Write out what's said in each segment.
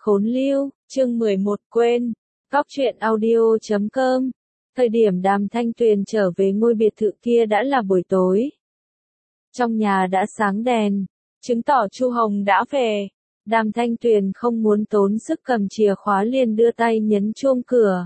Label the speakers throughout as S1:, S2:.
S1: Khốn lưu, chương 11 quên. Góc truyện audio.com. Thời điểm Đàm Thanh Tuyền trở về ngôi biệt thự kia đã là buổi tối. Trong nhà đã sáng đèn, chứng tỏ Chu Hồng đã về. Đàm Thanh Tuyền không muốn tốn sức cầm chìa khóa liền đưa tay nhấn chuông cửa.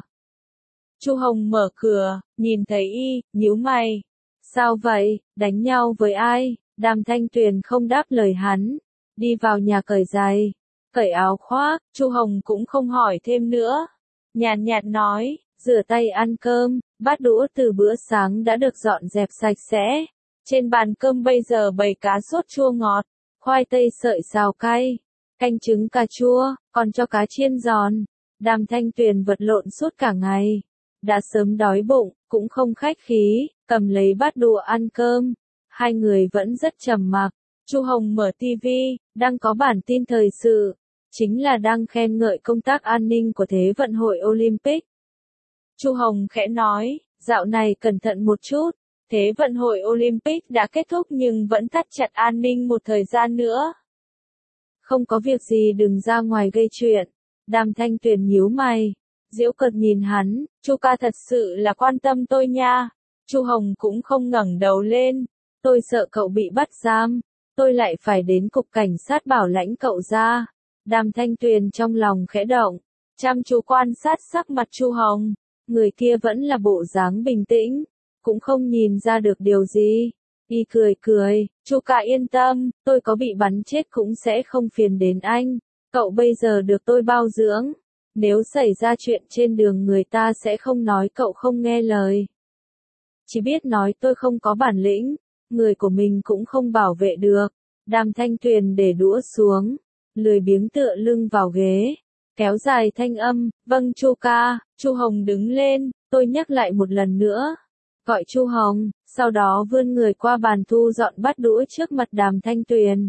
S1: Chu Hồng mở cửa, nhìn thấy y, nhíu mày. Sao vậy, đánh nhau với ai? Đàm Thanh Tuyền không đáp lời hắn, đi vào nhà cởi giày, cởi áo khoác. Chu Hồng cũng không hỏi thêm nữa, nhàn nhạt nói, rửa tay ăn cơm, bát đũa từ bữa sáng đã được dọn dẹp sạch sẽ. Trên bàn cơm bây giờ bày cá sốt chua ngọt, khoai tây sợi xào cay, canh trứng cà chua, còn cho cá chiên giòn. Đàm Thanh Tuyền vật lộn suốt cả ngày, đã sớm đói bụng, cũng không khách khí, cầm lấy bát đũa ăn cơm. Hai người vẫn rất trầm mặc. Chu Hồng mở tivi, đang có bản tin thời sự, chính là đang khen ngợi công tác an ninh của Thế vận hội Olympic. Chu Hồng khẽ nói, dạo này cẩn thận một chút, Thế vận hội Olympic đã kết thúc nhưng vẫn thắt chặt an ninh một thời gian nữa. Không có việc gì đừng ra ngoài gây chuyện. Đàm Thanh Tuyền nhíu mày, giễu cợt nhìn hắn, Chu ca thật sự là quan tâm tôi nha. Chu Hồng cũng không ngẩng đầu lên, tôi sợ cậu bị bắt giam, tôi lại phải đến cục cảnh sát bảo lãnh cậu ra. Đàm Thanh Tuyền trong lòng khẽ động, chăm chú quan sát sắc mặt Chu Hồng, người kia vẫn là bộ dáng bình tĩnh, cũng không nhìn ra được điều gì. Y cười cười, Chu ca yên tâm, tôi có bị bắn chết cũng sẽ không phiền đến anh, cậu bây giờ được tôi bao dưỡng, nếu xảy ra chuyện trên đường người ta sẽ không nói cậu không nghe lời. Chỉ biết nói tôi không có bản lĩnh, người của mình cũng không bảo vệ được. Đàm Thanh Tuyền để đũa xuống, lười biếng tựa lưng vào ghế, kéo dài thanh âm, vâng Chu ca. Chu Hồng đứng lên, tôi nhắc lại một lần nữa, gọi Chu Hồng, sau đó vươn người qua bàn thu dọn bát đũa trước mặt Đàm Thanh Tuyền.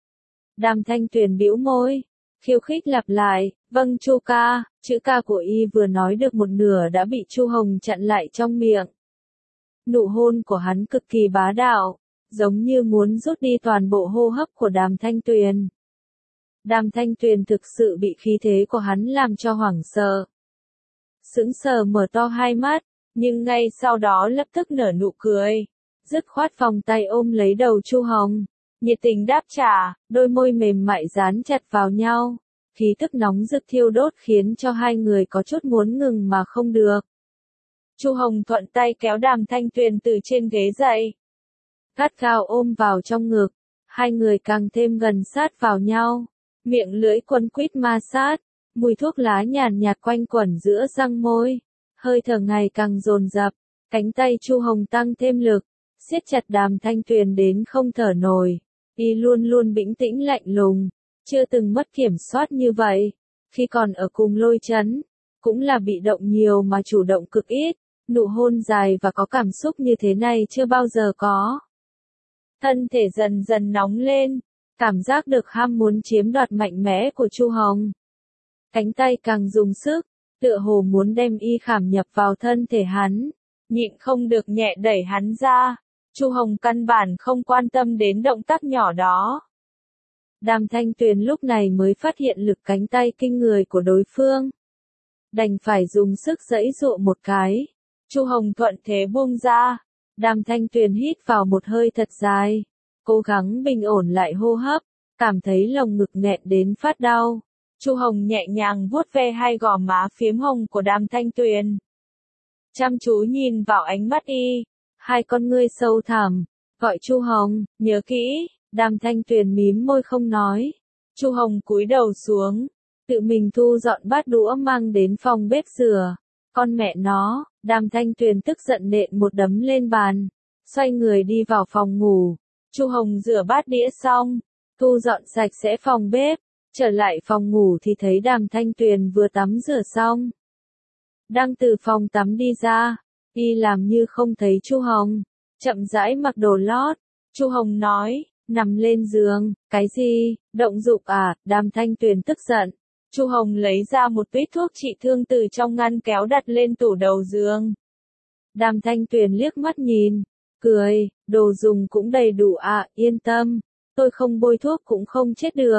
S1: Đàm Thanh Tuyền bĩu môi, khiêu khích lặp lại, vâng Chu ca. Chữ ca của y vừa nói được một nửa đã bị Chu Hồng chặn lại trong miệng. Nụ hôn của hắn cực kỳ bá đạo, giống như muốn rút đi toàn bộ hô hấp của Đàm Thanh Tuyền. Đàm Thanh Tuyền thực sự bị khí thế của hắn làm cho hoảng sợ. Sững sờ mở to hai mắt, nhưng ngay sau đó lập tức nở nụ cười, dứt khoát vòng tay ôm lấy đầu Chu Hồng, nhiệt tình đáp trả, đôi môi mềm mại dán chặt vào nhau, khí tức nóng rực thiêu đốt khiến cho hai người có chút muốn ngừng mà không được. Chu Hồng thuận tay kéo Đàm Thanh Tuyền từ trên ghế dậy, gắt gao ôm vào trong ngực, hai người càng thêm gần sát vào nhau, miệng lưỡi quấn quýt ma sát, mùi thuốc lá nhàn nhạt quanh quẩn giữa răng môi, hơi thở ngày càng dồn dập, cánh tay Chu Hồng tăng thêm lực, siết chặt Đàm Thanh Tuyền đến không thở nổi. Y luôn luôn bình tĩnh lạnh lùng, chưa từng mất kiểm soát như vậy, khi còn ở cùng Lôi Chấn, cũng là bị động nhiều mà chủ động cực ít, nụ hôn dài và có cảm xúc như thế này chưa bao giờ có. Thân thể dần dần nóng lên, cảm giác được ham muốn chiếm đoạt mạnh mẽ của Chu Hồng. Cánh tay càng dùng sức, tựa hồ muốn đem y khảm nhập vào thân thể hắn, nhịn không được nhẹ đẩy hắn ra. Chu Hồng căn bản không quan tâm đến động tác nhỏ đó. Đàm Thanh Tuyền lúc này mới phát hiện lực cánh tay kinh người của đối phương, đành phải dùng sức giãy giụa một cái. Chu Hồng thuận thế buông ra. Đàm Thanh Tuyền hít vào một hơi thật dài, cố gắng bình ổn lại hô hấp, cảm thấy lồng ngực nghẹn đến phát đau. Chu Hồng nhẹ nhàng vuốt ve hai gò má phiếm hồng của Đàm Thanh Tuyền, chăm chú nhìn vào ánh mắt y, hai con ngươi sâu thẳm, gọi Chu Hồng, nhớ kỹ. Đàm Thanh Tuyền mím môi không nói. Chu Hồng cúi đầu xuống, tự mình thu dọn bát đũa mang đến phòng bếp rửa. Con mẹ nó, Đàm Thanh Tuyền tức giận nện một đấm lên bàn, xoay người đi vào phòng ngủ. Chu Hồng rửa bát đĩa xong, thu dọn sạch sẽ phòng bếp, trở lại phòng ngủ thì thấy Đàm Thanh Tuyền vừa tắm rửa xong, đang từ phòng tắm đi ra. Y làm như không thấy Chu Hồng, chậm rãi mặc đồ lót. Chu Hồng nói, nằm lên giường, cái gì, động dục à? Đàm Thanh Tuyền tức giận. Chu Hồng lấy ra một túi thuốc trị thương từ trong ngăn kéo đặt lên tủ đầu giường. Đàm Thanh Tuyền liếc mắt nhìn, cười, đồ dùng cũng đầy đủ à, yên tâm, tôi không bôi thuốc cũng không chết được.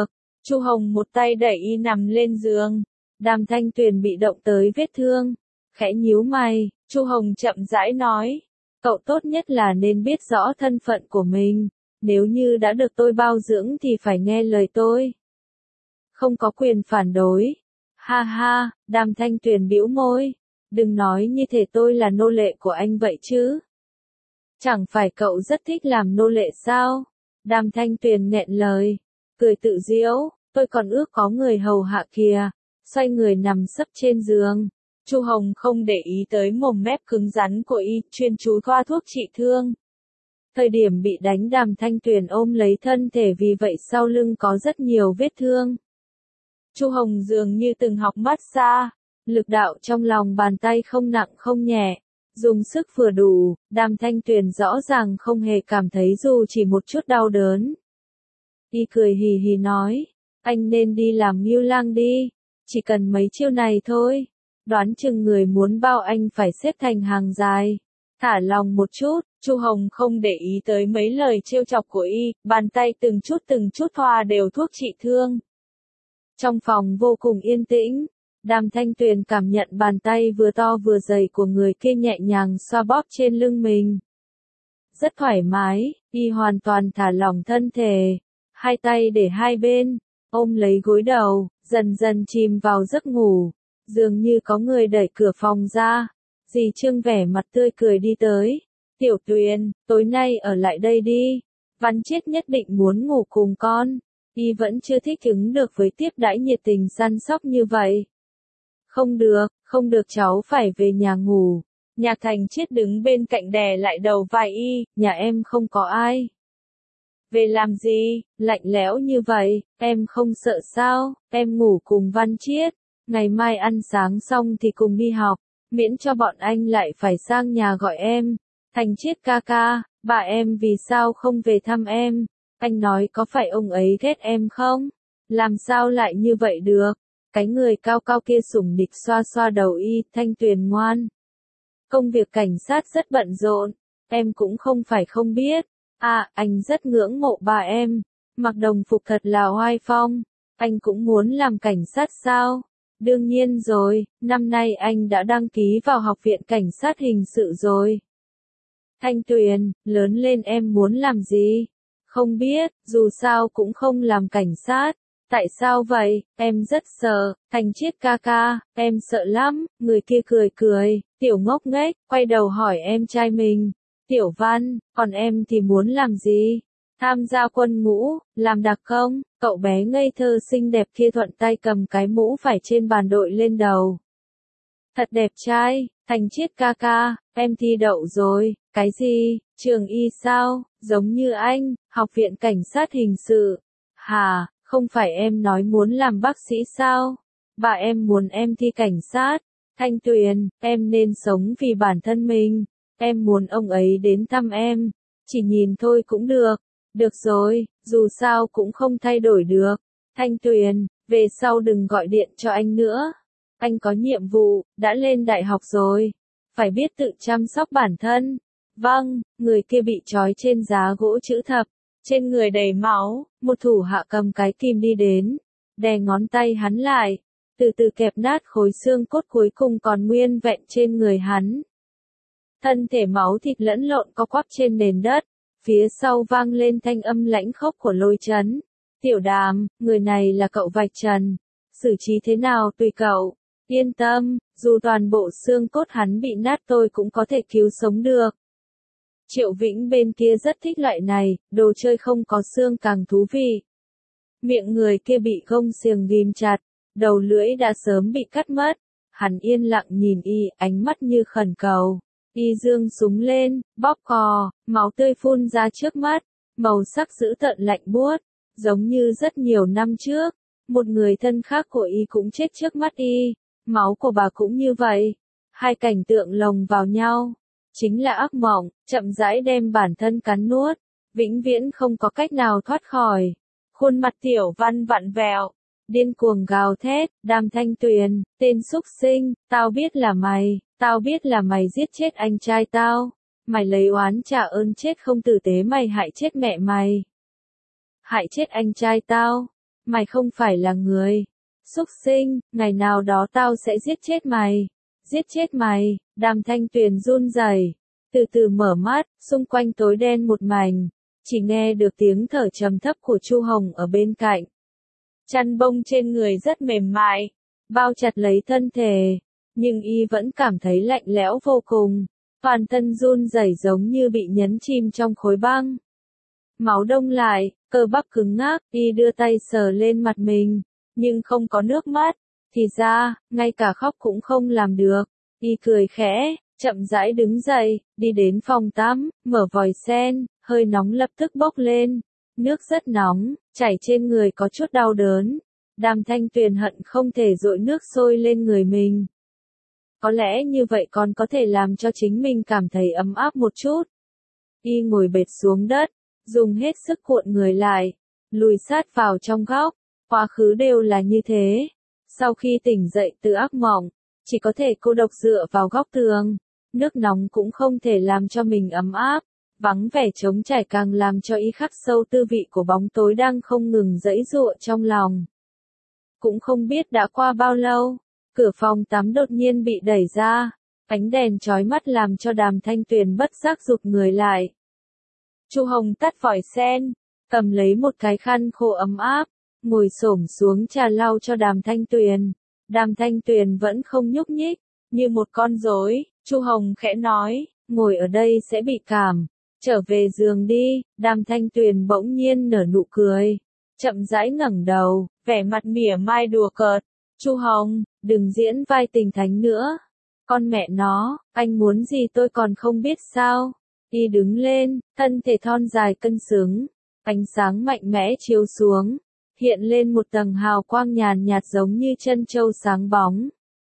S1: Chu Hồng một tay đẩy y nằm lên giường. Đàm Thanh Tuyền bị động tới vết thương, khẽ nhíu mày, Chu Hồng chậm rãi nói, cậu tốt nhất là nên biết rõ thân phận của mình, nếu như đã được tôi bao dưỡng thì phải nghe lời tôi. Không có quyền phản đối. Ha ha, Đàm Thanh Tuyền bĩu môi, đừng nói như thể tôi là nô lệ của anh vậy chứ. Chẳng phải cậu rất thích làm nô lệ sao? Đàm Thanh Tuyền nghẹn lời, cười tự giễu, tôi còn ước có người hầu hạ kìa. Xoay người nằm sấp trên giường. Chu Hồng không để ý tới mồm mép cứng rắn của y, chuyên chú thoa thuốc trị thương. Thời điểm bị đánh Đàm Thanh Tuyền ôm lấy thân thể vì vậy sau lưng có rất nhiều vết thương. Chu Hồng dường như từng học massage, lực đạo trong lòng bàn tay không nặng không nhẹ, dùng sức vừa đủ, Đàm Thanh Tuyền rõ ràng không hề cảm thấy dù chỉ một chút đau đớn. Y cười hì hì nói, anh nên đi làm ngưu lang đi. Chỉ cần mấy chiêu này thôi, đoán chừng người muốn bao anh phải xếp thành hàng dài. Thả lòng một chút, Chu Hồng không để ý tới mấy lời trêu chọc của y, bàn tay từng chút thoa đều thuốc trị thương. Trong phòng vô cùng yên tĩnh, Đàm Thanh Tuyền cảm nhận bàn tay vừa to vừa dày của người kia nhẹ nhàng xoa bóp trên lưng mình. Rất thoải mái, y hoàn toàn thả lỏng thân thể, hai tay để hai bên, ôm lấy gối đầu, dần dần chìm vào giấc ngủ, dường như có người đẩy cửa phòng ra. Dì Trương vẻ mặt tươi cười đi tới. Tiểu Tuyền, tối nay ở lại đây đi. Văn Chiết nhất định muốn ngủ cùng con. Y vẫn chưa thích ứng được với tiếp đãi nhiệt tình săn sóc như vậy. Không được cháu phải về nhà ngủ. Nhạc Thành Chiết đứng bên cạnh đè lại đầu vai y, nhà em không có ai. Về làm gì, lạnh lẽo như vậy, em không sợ sao, em ngủ cùng Văn Chiết, ngày mai ăn sáng xong thì cùng đi học, miễn cho bọn anh lại phải sang nhà gọi em. Thành Chiết ca ca, bà em vì sao không về thăm em, anh nói có phải ông ấy ghét em không? Làm sao lại như vậy được? Cái người cao cao kia sủng nịch xoa xoa đầu y, Thanh Tuyền ngoan. Công việc cảnh sát rất bận rộn, em cũng không phải không biết. À, anh rất ngưỡng mộ bà em, mặc đồng phục thật là oai phong, anh cũng muốn làm cảnh sát sao? Đương nhiên rồi, năm nay anh đã đăng ký vào học viện cảnh sát hình sự rồi. Thanh Tuyền, lớn lên em muốn làm gì? Không biết, dù sao cũng không làm cảnh sát. Tại sao vậy? Em rất sợ. Thành Chiết ca ca, em sợ lắm. Người kia cười cười, tiểu ngốc nghếch, quay đầu hỏi em trai mình. Tiểu Văn, còn em thì muốn làm gì? Tham gia quân ngũ, làm đặc công. Cậu bé ngây thơ xinh đẹp kia thuận tay cầm cái mũ phải trên bàn đội lên đầu. Thật đẹp trai. Thành Chiết ca ca, em thi đậu rồi. Cái gì? Trường y sao? Giống như anh, học viện cảnh sát hình sự. Hà, không phải em nói muốn làm bác sĩ sao? Bà em muốn em thi cảnh sát. Thanh Tuyền, em nên sống vì bản thân mình. Em muốn ông ấy đến thăm em. Chỉ nhìn thôi cũng được. Được rồi, dù sao cũng không thay đổi được. Thanh Tuyền, về sau đừng gọi điện cho anh nữa. Anh có nhiệm vụ, đã lên đại học rồi. Phải biết tự chăm sóc bản thân. Vâng, người kia bị trói trên giá gỗ chữ thập. Trên người đầy máu, một thủ hạ cầm cái kìm đi đến. Đè ngón tay hắn lại. Từ từ kẹp nát khối xương cốt cuối cùng còn nguyên vẹn trên người hắn. Thân thể máu thịt lẫn lộn co quắp trên nền đất. Phía sau vang lên thanh âm lãnh khốc của Lôi Chấn. Tiểu Đàm, người này là cậu vạch trần. Xử trí thế nào tùy cậu. Yên tâm, dù toàn bộ xương cốt hắn bị nát tôi cũng có thể cứu sống được. Triệu Vĩnh bên kia rất thích loại này, đồ chơi không có xương càng thú vị. Miệng người kia bị gông xiềng ghim chặt, đầu lưỡi đã sớm bị cắt mất. Hắn yên lặng nhìn y, ánh mắt như khẩn cầu. Y giương súng lên, bóp cò, máu tươi phun ra trước mắt, màu sắc dữ tợn lạnh buốt, giống như rất nhiều năm trước. Một người thân khác của y cũng chết trước mắt y, máu của bà cũng như vậy. Hai cảnh tượng lồng vào nhau, chính là ác mộng, chậm rãi đem bản thân cắn nuốt, vĩnh viễn không có cách nào thoát khỏi. Khuôn mặt Tiểu Văn vặn vẹo, điên cuồng gào thét, Đàm Thanh Tuyền, tên súc sinh, tao biết là mày giết chết anh trai tao, mày lấy oán trả ơn chết không tử tế, mày hại chết mẹ mày, hại chết anh trai tao, Mày không phải là người. Súc sinh, ngày nào đó tao sẽ giết chết mày. Giết chết mày, Đàm Thanh Tuyền run rẩy, từ từ mở mắt, xung quanh tối đen một mảnh, chỉ nghe được tiếng thở trầm thấp của Chu Hồng ở bên cạnh. Chăn bông trên người rất mềm mại, bao chặt lấy thân thể, nhưng y vẫn cảm thấy lạnh lẽo vô cùng, toàn thân run rẩy giống như bị nhấn chìm trong khối băng. Máu đông lại, cơ bắp cứng ngắc, y đưa tay sờ lên mặt mình, nhưng không có nước mắt, thì ra, ngay cả khóc cũng không làm được. Y cười khẽ, chậm rãi đứng dậy, đi đến phòng tắm, mở vòi sen, hơi nóng lập tức bốc lên. Nước rất nóng, chảy trên người có chút đau đớn. Đàm Thanh Tuyền hận không thể dội nước sôi lên người mình. Có lẽ như vậy còn có thể làm cho chính mình cảm thấy ấm áp một chút. Y ngồi bệt xuống đất, dùng hết sức cuộn người lại, lùi sát vào trong góc. Quá khứ đều là như thế. Sau khi tỉnh dậy từ ác mộng, chỉ có thể cô độc dựa vào góc tường. Nước nóng cũng không thể làm cho mình ấm áp. Vắng vẻ trống trải càng làm cho y khắc sâu tư vị của bóng tối đang không ngừng giãy giụa trong lòng. Cũng không biết đã qua bao lâu, cửa phòng tắm đột nhiên bị đẩy ra, ánh đèn chói mắt làm cho Đàm Thanh Tuyền bất giác rụt người lại. Chu Hồng tắt vòi sen, cầm lấy một cái khăn khô ấm áp, ngồi xổm xuống trà lau cho Đàm Thanh Tuyền. Đàm Thanh Tuyền vẫn không nhúc nhích, như một con rối. Chu Hồng khẽ nói, ngồi ở đây sẽ bị cảm. Trở về giường đi. Đàm Thanh Tuyền bỗng nhiên nở nụ cười, chậm rãi ngẩng đầu, vẻ mặt mỉa mai đùa cợt. Chu Hồng, đừng diễn vai tình thánh nữa. Con mẹ nó, anh muốn gì tôi còn không biết sao? Y đứng lên, thân thể thon dài cân xứng, ánh sáng mạnh mẽ chiếu xuống, hiện lên một tầng hào quang nhàn nhạt giống như chân châu sáng bóng.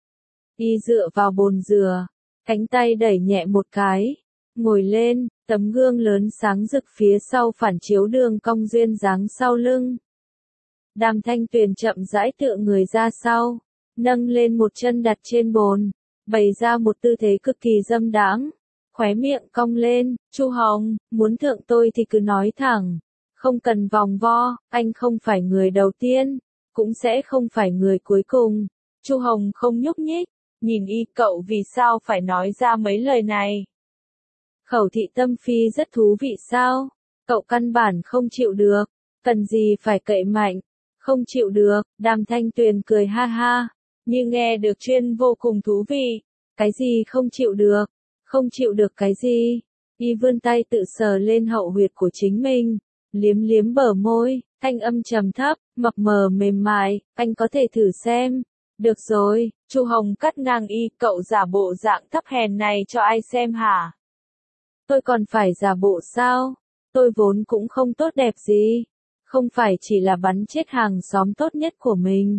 S1: Y dựa vào bồn dừa, cánh tay đẩy nhẹ một cái, ngồi lên, tấm gương lớn sáng rực phía sau phản chiếu đường cong duyên dáng sau lưng. Đàm Thanh Tuyền chậm rãi tựa người ra sau, nâng lên một chân đặt trên bồn, bày ra một tư thế cực kỳ dâm đãng, khóe miệng cong lên. Chu Hồng, muốn thượng tôi thì cứ nói thẳng, không cần vòng vo, anh không phải người đầu tiên, cũng sẽ không phải người cuối cùng. Chu Hồng không nhúc nhích, nhìn y, cậu vì sao phải nói ra mấy lời này? Khẩu thị tâm phi rất thú vị sao? Cậu căn bản không chịu được, cần gì phải cậy mạnh, không chịu được. Đàm Thanh Tuyền cười ha ha, như nghe được chuyên vô cùng thú vị. Cái gì không chịu được? Không chịu được cái gì? Y vươn tay tự sờ lên hậu huyệt của chính mình, liếm liếm bờ môi, thanh âm trầm thấp, mập mờ mềm mại, anh có thể thử xem. Được rồi. Chu Hồng cắt ngang y, cậu giả bộ dạng thấp hèn này cho ai xem hả? Tôi còn phải giả bộ sao? Tôi vốn cũng không tốt đẹp gì, không phải chỉ là bắn chết hàng xóm tốt nhất của mình.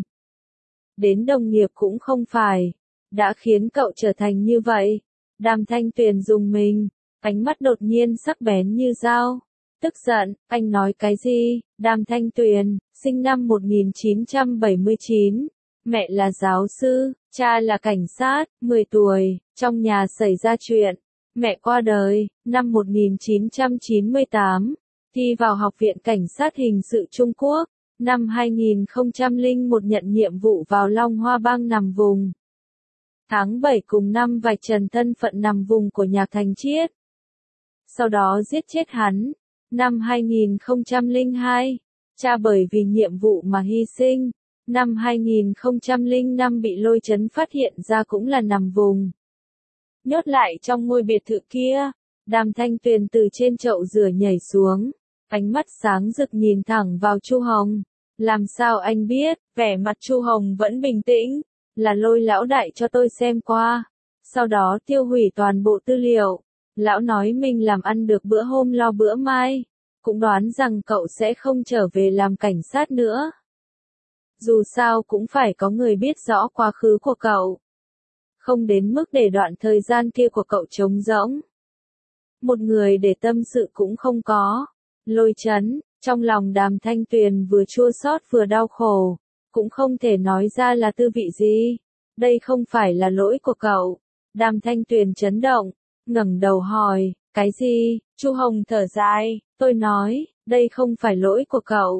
S1: Đến đồng nghiệp cũng không phải, đã khiến cậu trở thành như vậy. Đàm Thanh Tuyền rùng mình, ánh mắt đột nhiên sắc bén như dao. Tức giận, anh nói cái gì? Đàm Thanh Tuyền, sinh năm 1979, mẹ là giáo sư, cha là cảnh sát, 10 tuổi, trong nhà xảy ra chuyện. Mẹ qua đời, năm 1998, thi vào Học viện Cảnh sát Hình sự Trung Quốc, năm 2001 nhận nhiệm vụ vào Long Hoa Bang nằm vùng. Tháng 7 cùng năm vạch trần thân phận nằm vùng của Nhạc Thành Chiết. Sau đó giết chết hắn, năm 2002, cha bởi vì nhiệm vụ mà hy sinh, năm 2005 bị Lôi Chấn phát hiện ra cũng là nằm vùng. Nhốt lại trong ngôi biệt thự kia. Đàm Thanh Tuyền từ trên chậu rửa nhảy xuống, ánh mắt sáng rực nhìn thẳng vào Chu Hồng. Làm sao anh biết? Vẻ mặt Chu Hồng vẫn bình tĩnh, là Lôi lão đại cho tôi xem qua, sau đó tiêu hủy toàn bộ tư liệu. Lão nói mình làm ăn được bữa hôm lo bữa mai, cũng đoán rằng cậu sẽ không trở về làm cảnh sát nữa. Dù sao cũng phải có người biết rõ quá khứ của cậu, không đến mức để đoạn thời gian kia của cậu trống rỗng. Một người để tâm sự cũng không có. Lôi Chấn, trong lòng Đàm Thanh Tuyền vừa chua xót vừa đau khổ, cũng không thể nói ra là tư vị gì. Đây không phải là lỗi của cậu. Đàm Thanh Tuyền chấn động, ngẩng đầu hỏi, cái gì? Chu Hồng thở dài, tôi nói, đây không phải lỗi của cậu.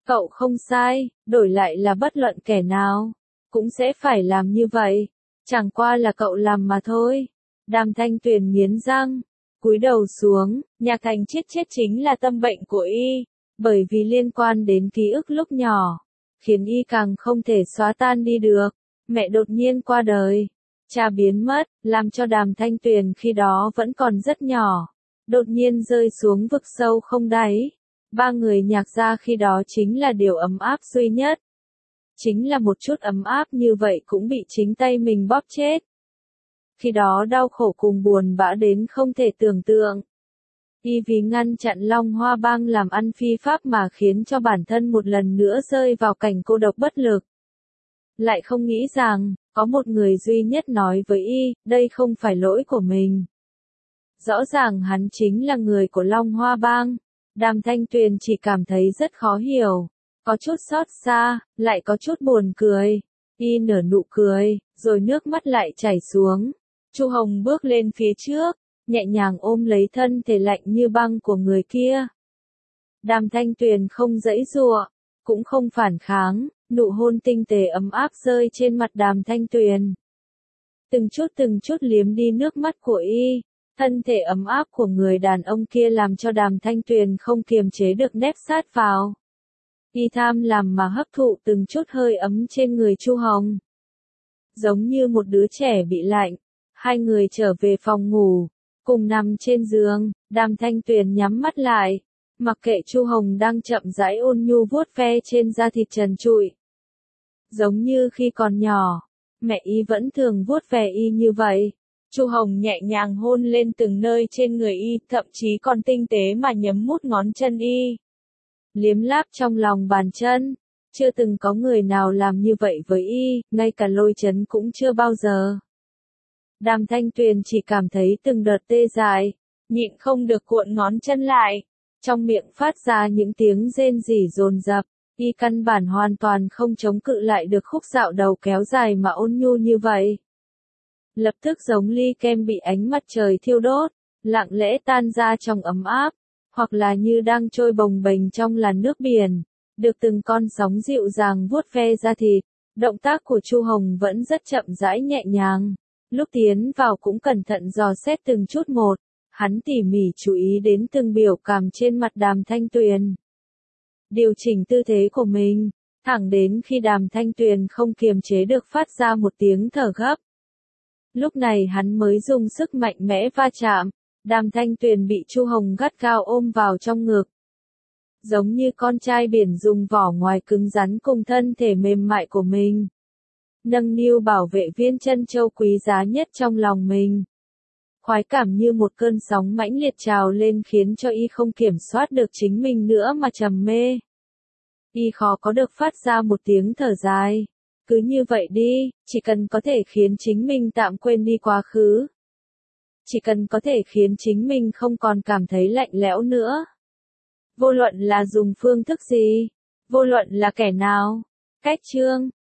S1: Cậu không sai, đổi lại là bất luận kẻ nào, cũng sẽ phải làm như vậy. Chẳng qua là cậu làm mà thôi. Đàm Thanh Tuyền nghiến răng, cúi đầu xuống, Nhạc Thành chết chính là tâm bệnh của y, bởi vì liên quan đến ký ức lúc nhỏ, khiến y càng không thể xóa tan đi được. Mẹ đột nhiên qua đời, cha biến mất, làm cho Đàm Thanh Tuyền khi đó vẫn còn rất nhỏ, đột nhiên rơi xuống vực sâu không đáy. Ba người Nhạc gia khi đó chính là điều ấm áp duy nhất. Chính là một chút ấm áp như vậy cũng bị chính tay mình bóp chết. Khi đó đau khổ cùng buồn bã đến không thể tưởng tượng. Y vì ngăn chặn Long Hoa Bang làm ăn phi pháp mà khiến cho bản thân một lần nữa rơi vào cảnh cô độc bất lực. Lại không nghĩ rằng, có một người duy nhất nói với y, đây không phải lỗi của mình. Rõ ràng hắn chính là người của Long Hoa Bang. Đàm Thanh Tuyền chỉ cảm thấy rất khó hiểu, có chút xót xa, lại có chút buồn cười. Y nở nụ cười, rồi nước mắt lại chảy xuống. Chu Hồng bước lên phía trước, nhẹ nhàng ôm lấy thân thể lạnh như băng của người kia. Đàm Thanh Tuyền không giãy giụa, cũng không phản kháng, nụ hôn tinh tế ấm áp rơi trên mặt Đàm Thanh Tuyền. Từng chút liếm đi nước mắt của y. Thân thể ấm áp của người đàn ông kia làm cho Đàm Thanh Tuyền không kiềm chế được nép sát vào. Y tham làm mà hấp thụ từng chút hơi ấm trên người Chu Hồng. Giống như một đứa trẻ bị lạnh, hai người trở về phòng ngủ, cùng nằm trên giường, Đàm Thanh Tuyền nhắm mắt lại, mặc kệ Chu Hồng đang chậm rãi ôn nhu vuốt ve trên da thịt trần trụi. Giống như khi còn nhỏ, mẹ y vẫn thường vuốt ve y như vậy. Chu Hồng nhẹ nhàng hôn lên từng nơi trên người y, thậm chí còn tinh tế mà nhấm mút ngón chân y. Liếm láp trong lòng bàn chân, chưa từng có người nào làm như vậy với y, ngay cả Lôi Chấn cũng chưa bao giờ. Đàm Thanh Tuyền chỉ cảm thấy từng đợt tê dại, nhịn không được cuộn ngón chân lại, trong miệng phát ra những tiếng rên rỉ dồn dập, y căn bản hoàn toàn không chống cự lại được khúc dạo đầu kéo dài mà ôn nhu như vậy. Lập tức giống ly kem bị ánh mặt trời thiêu đốt, lặng lẽ tan ra trong ấm áp, hoặc là như đang trôi bồng bềnh trong làn nước biển, được từng con sóng dịu dàng vuốt ve da thịt. Động tác của Chu Hồng vẫn rất chậm rãi nhẹ nhàng, lúc tiến vào cũng cẩn thận dò xét từng chút một, hắn tỉ mỉ chú ý đến từng biểu cảm trên mặt Đàm Thanh Tuyền. Điều chỉnh tư thế của mình, thẳng đến khi Đàm Thanh Tuyền không kiềm chế được phát ra một tiếng thở gấp. Lúc này hắn mới dùng sức mạnh mẽ va chạm, Đàm Thanh Tuyền bị Chu Hồng gắt gao ôm vào trong ngực. Giống như con trai biển dùng vỏ ngoài cứng rắn cùng thân thể mềm mại của mình. Nâng niu bảo vệ viên trân châu quý giá nhất trong lòng mình. Khoái cảm như một cơn sóng mãnh liệt trào lên khiến cho y không kiểm soát được chính mình nữa mà trầm mê. Y khó có được phát ra một tiếng thở dài. Cứ như vậy đi, chỉ cần có thể khiến chính mình tạm quên đi quá khứ. Chỉ cần có thể khiến chính mình không còn cảm thấy lạnh lẽo nữa. Vô luận là dùng phương thức gì, vô luận là kẻ nào. Cách chương